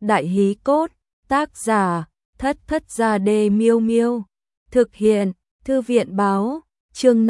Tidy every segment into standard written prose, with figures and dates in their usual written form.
Đại hí cốt, tác giả, Thất Thất Gia Đê Miêu Miêu. Thực hiện, Thư viện báo, chương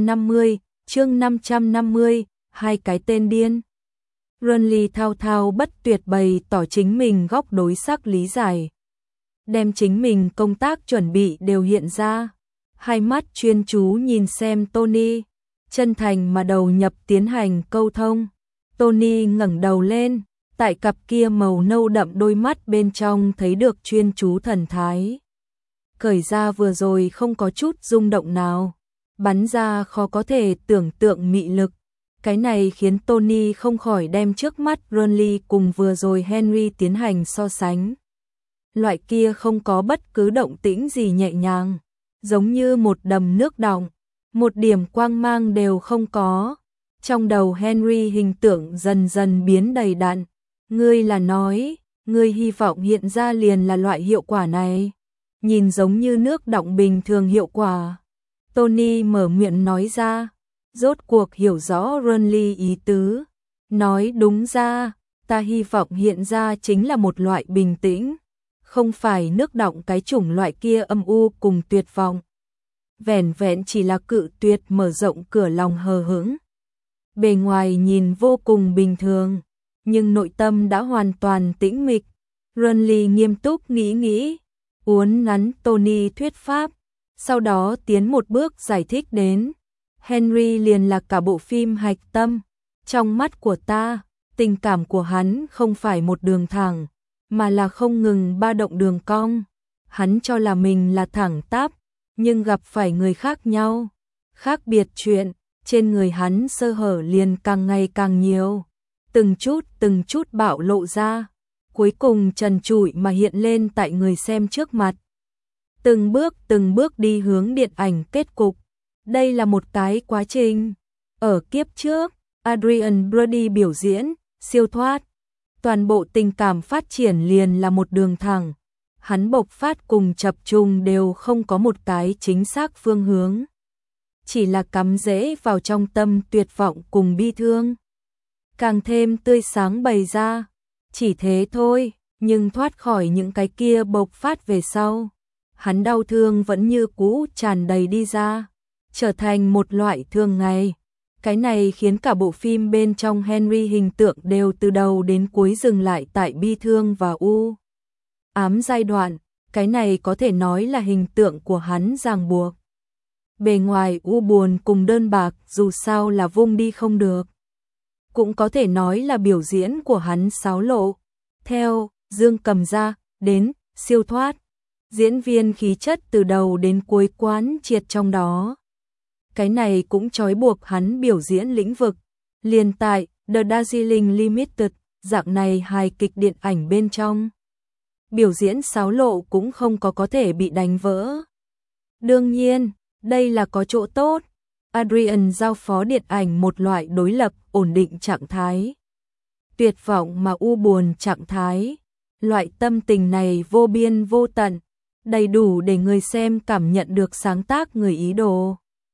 550, hai cái tên điên. Renly thao thao bất tuyệt bày tỏ chính mình góc đối sắc lý giải. Đem chính mình công tác chuẩn bị đều hiện ra. Hai mắt chuyên chú nhìn xem Tony, chân thành mà đầu nhập tiến hành câu thông. Tony ngẩng đầu lên, tại cặp kia màu nâu đậm đôi mắt bên trong thấy được chuyên chú thần thái. Cởi ra vừa rồi không có chút rung động nào, bắn ra khó có thể tưởng tượng mị lực. Cái này khiến Tony không khỏi đem trước mắt Renly cùng vừa rồi Henry tiến hành so sánh. Loại kia không có bất cứ động tĩnh gì nhẹ nhàng, giống như một đầm nước đọng, một điểm quang mang đều không có. Trong đầu Henry hình tượng dần dần biến đầy đặn. Ngươi là nói, ngươi hy vọng hiện ra liền là loại hiệu quả này. Nhìn giống như nước đọng bình thường hiệu quả. Tony mở miệng nói ra, rốt cuộc hiểu rõ Renly ý tứ. Nói đúng ra, ta hy vọng hiện ra chính là một loại bình tĩnh, không phải nước đọng cái chủng loại kia âm u cùng tuyệt vọng. Vẻn vẹn chỉ là cự tuyệt mở rộng cửa lòng hờ hững. Bề ngoài nhìn vô cùng bình thường, nhưng nội tâm đã hoàn toàn tĩnh mịch. Renly nghiêm túc nghĩ, uốn nắn Tony thuyết pháp, sau đó tiến một bước giải thích đến. Henry liền là cả bộ phim hạch tâm. Trong mắt của ta, tình cảm của hắn không phải một đường thẳng, mà là không ngừng ba động đường cong. Hắn cho là mình là thẳng tắp, nhưng gặp phải người khác nhau, khác biệt chuyện, trên người hắn sơ hở liền càng ngày càng nhiều. Từng chút bạo lộ ra, cuối cùng trần trụi mà hiện lên tại người xem trước mặt. Từng bước đi hướng điện ảnh kết cục. Đây là một cái quá trình. Ở kiếp trước, Adrian Brody biểu diễn, siêu thoát. Toàn bộ tình cảm phát triển liền là một đường thẳng. Hắn bộc phát cùng chập trùng đều không có một cái chính xác phương hướng. Chỉ là cắm rễ vào trong tâm tuyệt vọng cùng bi thương. Càng thêm tươi sáng bày ra. Chỉ thế thôi, nhưng thoát khỏi những cái kia bộc phát về sau. Hắn đau thương vẫn như cũ tràn đầy đi ra, trở thành một loại thường ngày. Cái này khiến cả bộ phim bên trong Henry hình tượng đều từ đầu đến cuối dừng lại tại bi thương và u ám giai đoạn. Cái này có thể nói là hình tượng của hắn ràng buộc. Bề ngoài u buồn cùng đơn bạc dù sao là vung đi không được. Cũng có thể nói là biểu diễn của hắn xáo lộ. Theo Dương Cầm Gia đến siêu thoát, diễn viên khí chất từ đầu đến cuối quán triệt trong đó. Cái này cũng trói buộc hắn biểu diễn lĩnh vực. Liền tại The Darjeeling Limited, dạng này hài kịch điện ảnh bên trong. Biểu diễn xáo lộ cũng không có thể bị đánh vỡ. Đương nhiên, đây là có chỗ tốt. Adrian giao phó điện ảnh một loại đối lập, ổn định trạng thái. Tuyệt vọng mà u buồn trạng thái. Loại tâm tình này vô biên vô tận, đầy đủ để người xem cảm nhận được sáng tác người ý đồ.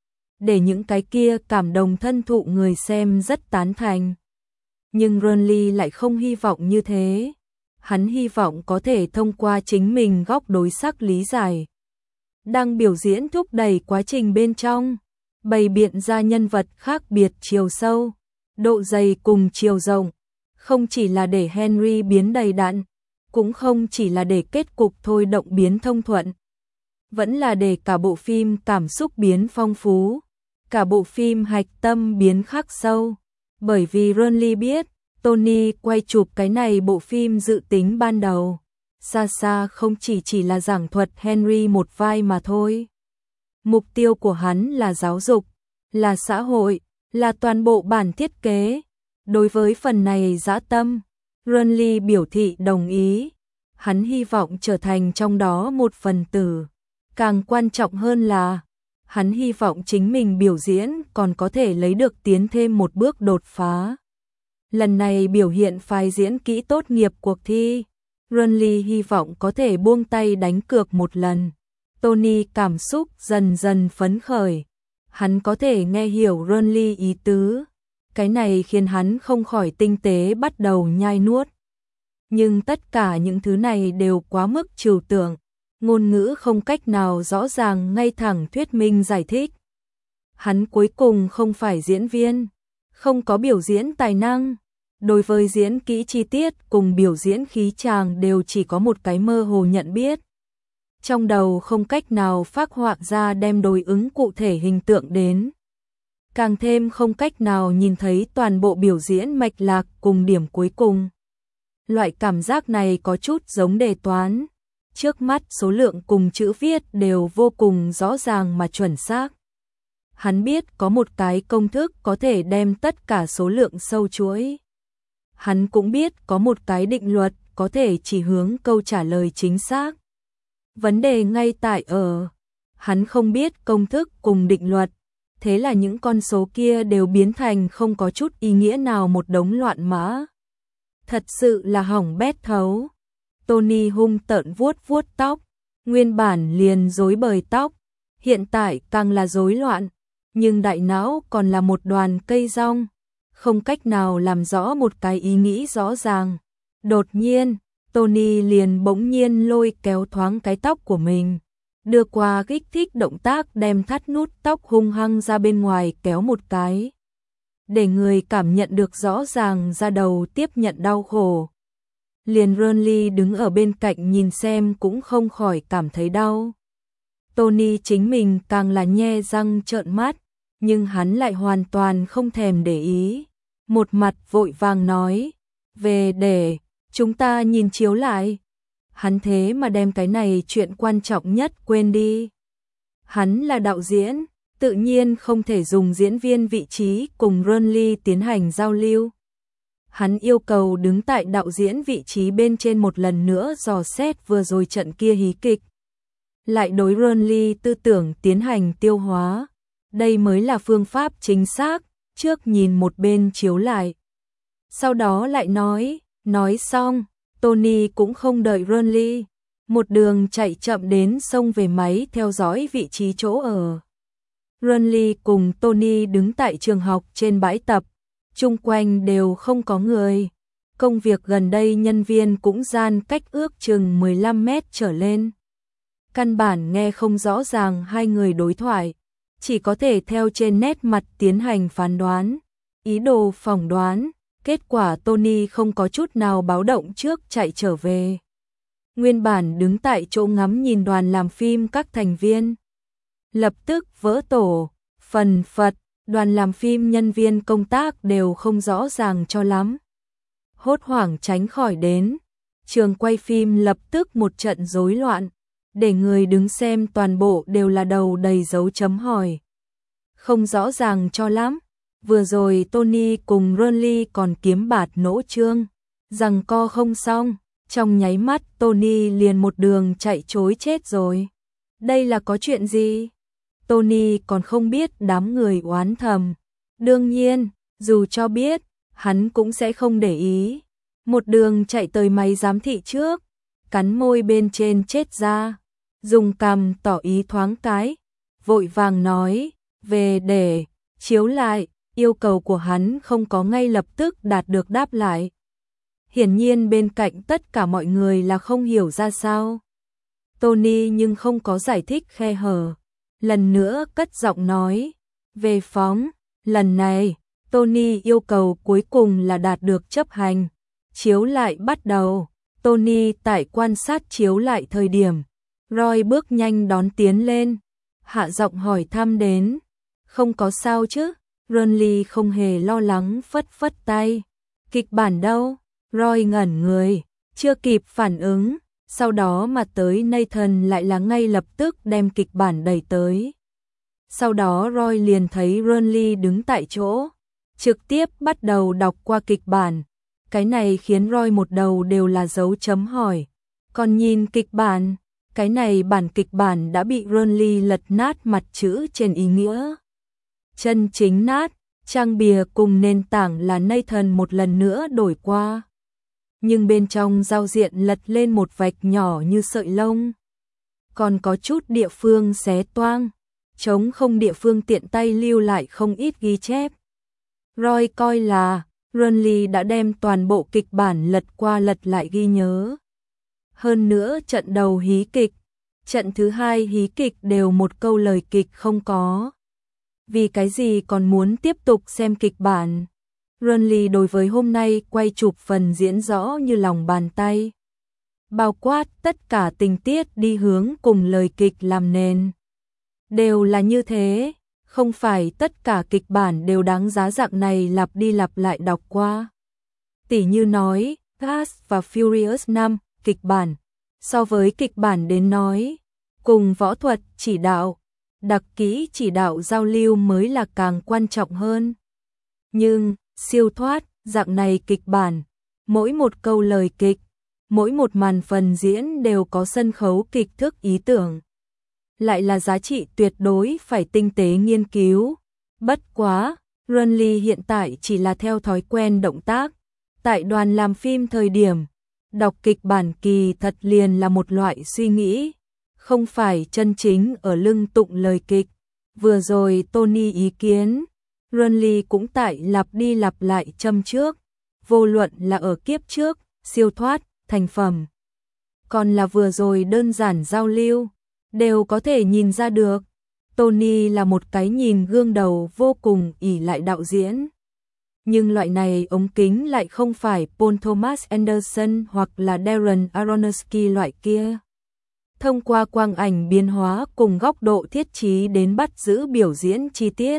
Để những cái kia cảm đồng thân thụ người xem rất tán thành. Nhưng Renly lại không hy vọng như thế. Hắn hy vọng có thể thông qua chính mình góc đối sắc lý giải. Đang biểu diễn thúc đẩy quá trình bên trong, bày biện ra nhân vật khác biệt chiều sâu, độ dày cùng chiều rộng. Không chỉ là để Henry biến đầy đặn, cũng không chỉ là để kết cục thôi động biến thông thuận. Vẫn là để cả bộ phim cảm xúc biến phong phú, cả bộ phim hạch tâm biến khắc sâu. Bởi vì Renly biết, Tony quay chụp cái này bộ phim dự tính ban đầu. Xa xa không chỉ là giảng thuật Henry một vai mà thôi. Mục tiêu của hắn là giáo dục, là xã hội, là toàn bộ bản thiết kế. Đối với phần này dã tâm, Renly biểu thị đồng ý. Hắn hy vọng trở thành trong đó một phần tử. Càng quan trọng hơn là, hắn hy vọng chính mình biểu diễn còn có thể lấy được tiến thêm một bước đột phá. Lần này biểu hiện phái diễn kỹ tốt nghiệp cuộc thi, Renly hy vọng có thể buông tay đánh cược một lần. Tony cảm xúc dần dần phấn khởi. Hắn có thể nghe hiểu Renly ý tứ. Cái này khiến hắn không khỏi tinh tế bắt đầu nhai nuốt. Nhưng tất cả những thứ này đều quá mức trừu tượng, ngôn ngữ không cách nào rõ ràng ngay thẳng thuyết minh giải thích. Hắn cuối cùng không phải diễn viên, không có biểu diễn tài năng. Đối với diễn kỹ chi tiết cùng biểu diễn khí chàng đều chỉ có một cái mơ hồ nhận biết. Trong đầu không cách nào phác họa ra đem đối ứng cụ thể hình tượng đến. Càng thêm không cách nào nhìn thấy toàn bộ biểu diễn mạch lạc cùng điểm cuối cùng. Loại cảm giác này có chút giống đề toán. Trước mắt số lượng cùng chữ viết đều vô cùng rõ ràng mà chuẩn xác. Hắn biết có một cái công thức có thể đem tất cả số lượng sâu chuỗi. Hắn cũng biết có một cái định luật có thể chỉ hướng câu trả lời chính xác. Vấn đề ngay tại ở, hắn không biết công thức cùng định luật, thế là những con số kia đều biến thành không có chút ý nghĩa nào một đống loạn mã. Thật sự là hỏng bét thấu. Tony hung tợn vuốt vuốt tóc, nguyên bản liền rối bời tóc, hiện tại càng là rối loạn, nhưng đại não còn là một đoàn cây rong, không cách nào làm rõ một cái ý nghĩ rõ ràng. Đột nhiên, Tony liền bỗng nhiên lôi kéo thoáng cái tóc của mình, đưa qua kích thích động tác đem thắt nút tóc hung hăng ra bên ngoài kéo một cái. Để người cảm nhận được rõ ràng ra đầu tiếp nhận đau khổ. Liền Ronly đứng ở bên cạnh nhìn xem cũng không khỏi cảm thấy đau. Tony chính mình càng là nhe răng trợn mắt, nhưng hắn lại hoàn toàn không thèm để ý. Một mặt vội vàng nói, về để chúng ta nhìn chiếu lại. Hắn thế mà đem cái này chuyện quan trọng nhất quên đi. Hắn là đạo diễn, tự nhiên không thể dùng diễn viên vị trí cùng Ronly tiến hành giao lưu. Hắn yêu cầu đứng tại đạo diễn vị trí bên trên một lần nữa dò xét vừa rồi trận kia hí kịch. Lại đối Ronly tư tưởng tiến hành tiêu hóa. Đây mới là phương pháp chính xác, trước nhìn một bên chiếu lại. Sau đó lại nói xong, Tony cũng không đợi Ronly. Một đường chạy chậm đến xông về máy theo dõi vị trí chỗ ở. Ronly cùng Tony đứng tại trường học trên bãi tập, chung quanh đều không có người. Công việc gần đây nhân viên cũng gian cách ước chừng 15 mét trở lên. Căn bản nghe không rõ ràng hai người đối thoại, chỉ có thể theo trên nét mặt tiến hành phán đoán, ý đồ phỏng đoán. Kết quả Tony không có chút nào báo động trước chạy trở về. Nguyên bản đứng tại chỗ ngắm nhìn đoàn làm phim các thành viên. Lập tức vỡ tổ, phần phật, đoàn làm phim nhân viên công tác đều không rõ ràng cho lắm. Hốt hoảng tránh khỏi đến. Trường quay phim lập tức một trận rối loạn, để người đứng xem toàn bộ đều là đầu đầy dấu chấm hỏi. Không rõ ràng cho lắm. Vừa rồi Tony cùng Ronly còn kiếm bạt nỗ trương, giằng co không xong, trong nháy mắt Tony liền một đường chạy trối chết rồi. Đây là có chuyện gì? Tony còn không biết đám người oán thầm. Đương nhiên, dù cho biết, hắn cũng sẽ không để ý. Một đường chạy tới máy giám thị trước, cắn môi bên trên chết ra, dùng cằm tỏ ý thoáng cái, vội vàng nói, về để chiếu lại. Yêu cầu của hắn không có ngay lập tức đạt được đáp lại. Hiển nhiên bên cạnh tất cả mọi người là không hiểu ra sao. Tony nhưng không có giải thích khe hở. Lần nữa cất giọng nói, về phóng, lần này, Tony yêu cầu cuối cùng là đạt được chấp hành. Chiếu lại bắt đầu, Tony tại quan sát chiếu lại thời điểm. Roy bước nhanh đón tiến lên, hạ giọng hỏi thăm đến, không có sao chứ? Ronly không hề lo lắng phất phất tay. Kịch bản đâu? Roy ngẩn người, chưa kịp phản ứng, sau đó mà tới Nathan lại là ngay lập tức đem kịch bản đẩy tới. Sau đó Roy liền thấy Ronly đứng tại chỗ, trực tiếp bắt đầu đọc qua kịch bản. Cái này khiến Roy một đầu đều là dấu chấm hỏi. Còn nhìn kịch bản, cái này bản kịch bản đã bị Ronly lật nát mặt chữ trên ý nghĩa. Chân chính nát, trang bìa cùng nền tảng là Nathan một lần nữa đổi qua. Nhưng bên trong giao diện lật lên một vạch nhỏ như sợi lông. Còn có chút địa phương xé toang, trống không địa phương tiện tay lưu lại không ít ghi chép. Roy coi là Renly đã đem toàn bộ kịch bản lật qua lật lại ghi nhớ. Hơn nữa trận đầu hí kịch, trận thứ hai hí kịch đều một câu lời kịch không có. Vì cái gì còn muốn tiếp tục xem kịch bản? Renly đối với hôm nay quay chụp phần diễn rõ như lòng bàn tay. Bao quát tất cả tình tiết đi hướng cùng lời kịch làm nền. Đều là như thế, không phải tất cả kịch bản đều đáng giá dạng này lặp đi lặp lại đọc qua. Tỉ như nói, Fast và Furious 5, kịch bản. So với kịch bản đến nói, cùng võ thuật chỉ đạo, đặc kỹ chỉ đạo giao lưu mới là càng quan trọng hơn. Nhưng, siêu thoát, dạng này kịch bản, mỗi một câu lời kịch, mỗi một màn phần diễn đều có sân khấu kịch thức ý tưởng. Lại là giá trị tuyệt đối phải tinh tế nghiên cứu. Bất quá, Renly hiện tại chỉ là theo thói quen động tác. Tại đoàn làm phim thời điểm, đọc kịch bản kỳ thật liền là một loại suy nghĩ, không phải chân chính ở lưng tụng lời kịch. Vừa rồi Tony ý kiến, Renly cũng tại lặp đi lặp lại châm trước, vô luận là ở kiếp trước, siêu thoát, thành phẩm. Còn là vừa rồi đơn giản giao lưu, đều có thể nhìn ra được. Tony là một cái nhìn gương đầu vô cùng ỷ lại đạo diễn. Nhưng loại này ống kính lại không phải Paul Thomas Anderson hoặc là Darren Aronofsky loại kia. Thông qua quang ảnh biến hóa cùng góc độ thiết trí đến bắt giữ biểu diễn chi tiết.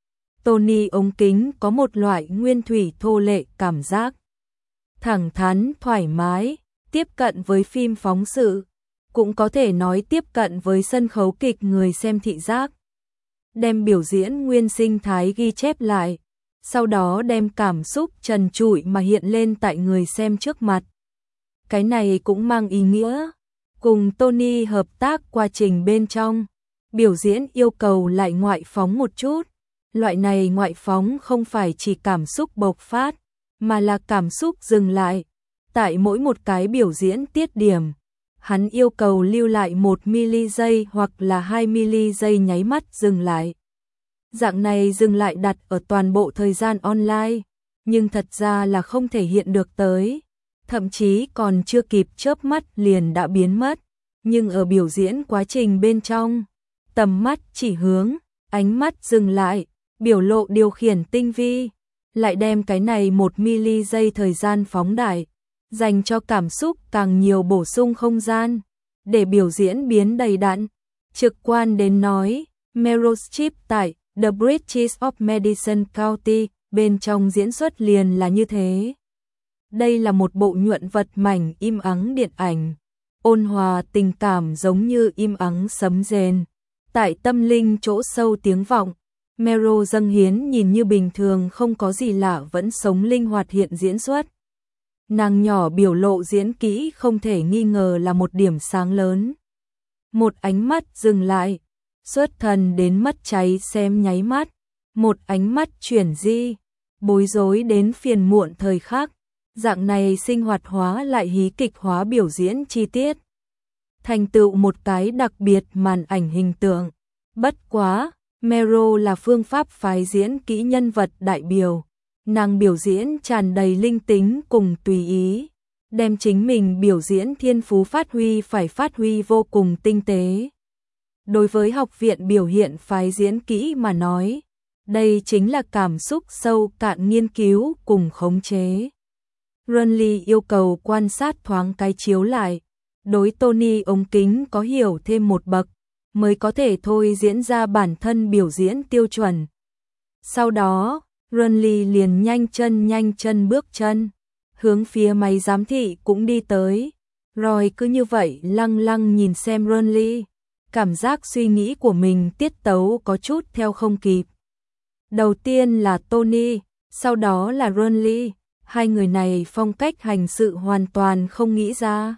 Tony ống kính có một loại nguyên thủy thô lệ cảm giác. Thẳng thắn, thoải mái, tiếp cận với phim phóng sự. Cũng có thể nói tiếp cận với sân khấu kịch người xem thị giác. Đem biểu diễn nguyên sinh thái ghi chép lại. Sau đó đem cảm xúc trần trụi mà hiện lên tại người xem trước mặt. Cái này cũng mang ý nghĩa. Cùng Tony hợp tác quá trình bên trong. Biểu diễn yêu cầu lại ngoại phóng một chút. Loại này ngoại phóng không phải chỉ cảm xúc bộc phát, mà là cảm xúc dừng lại. Tại mỗi một cái biểu diễn tiết điểm, hắn yêu cầu lưu lại 1 mili giây hoặc là 2 mili giây nháy mắt dừng lại. Dạng này dừng lại đặt ở toàn bộ thời gian online, nhưng thật ra là không thể hiện được tới. Thậm chí còn chưa kịp chớp mắt liền đã biến mất. Nhưng ở biểu diễn quá trình bên trong, tầm mắt chỉ hướng, ánh mắt dừng lại, biểu lộ điều khiển tinh vi, lại đem cái này 1 mili giây thời gian phóng đại, dành cho cảm xúc càng nhiều bổ sung không gian, để biểu diễn biến đầy đặn. Trực quan đến nói, Meryl Streep tại The Bridges of Madison County bên trong diễn xuất liền là như thế. Đây là một bộ nhuận vật mảnh im ắng điện ảnh, ôn hòa tình cảm giống như im ắng sấm rền. Tại tâm linh chỗ sâu tiếng vọng, Meryl dâng hiến nhìn như bình thường không có gì lạ vẫn sống linh hoạt hiện diễn xuất. Nàng nhỏ biểu lộ diễn kỹ không thể nghi ngờ là một điểm sáng lớn. Một ánh mắt dừng lại, xuất thần đến mất cháy xem nháy mắt, một ánh mắt chuyển di, bối rối đến phiền muộn thời khắc, dạng này sinh hoạt hóa lại hí kịch hóa biểu diễn chi tiết. Thành tựu một cái đặc biệt màn ảnh hình tượng. Bất quá, Meryl là phương pháp phái diễn kỹ nhân vật đại biểu. Nàng biểu diễn tràn đầy linh tính cùng tùy ý, đem chính mình biểu diễn thiên phú phát huy vô cùng tinh tế. Đối với học viện biểu hiện phái diễn kỹ mà nói, đây chính là cảm xúc sâu cạn nghiên cứu cùng khống chế. Renly yêu cầu quan sát thoáng cái chiếu lại, đối Tony ống kính có hiểu thêm một bậc, mới có thể thôi diễn ra bản thân biểu diễn tiêu chuẩn. Sau đó, Renly liền nhanh chân bước chân, hướng phía máy giám thị cũng đi tới. Rồi cứ như vậy lăng lăng nhìn xem Renly, cảm giác suy nghĩ của mình tiết tấu có chút theo không kịp. Đầu tiên là Tony, sau đó là Renly, hai người này phong cách hành sự hoàn toàn không nghĩ ra.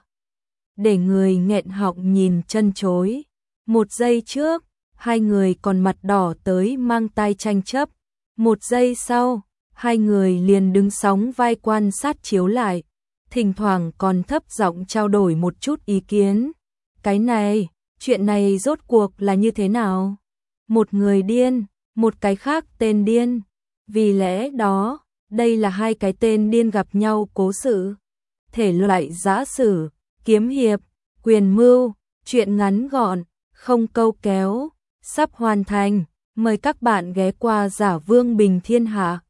Để người nghẹn họng nhìn chân chối. Một giây trước, hai người còn mặt đỏ tới mang tai tranh chấp. Một giây sau, hai người liền đứng sóng vai quan sát chiếu lại, thỉnh thoảng còn thấp giọng trao đổi một chút ý kiến. Cái này, chuyện này rốt cuộc là như thế nào? Một người điên, một cái khác tên điên. Vì lẽ đó, Đây là hai cái tên điên gặp nhau cố sự. Thể loại giã sử, kiếm hiệp, quyền mưu, truyện ngắn gọn, không câu kéo, sắp hoàn thành. Mời các bạn ghé qua Giả Vương Bình Thiên Hạ.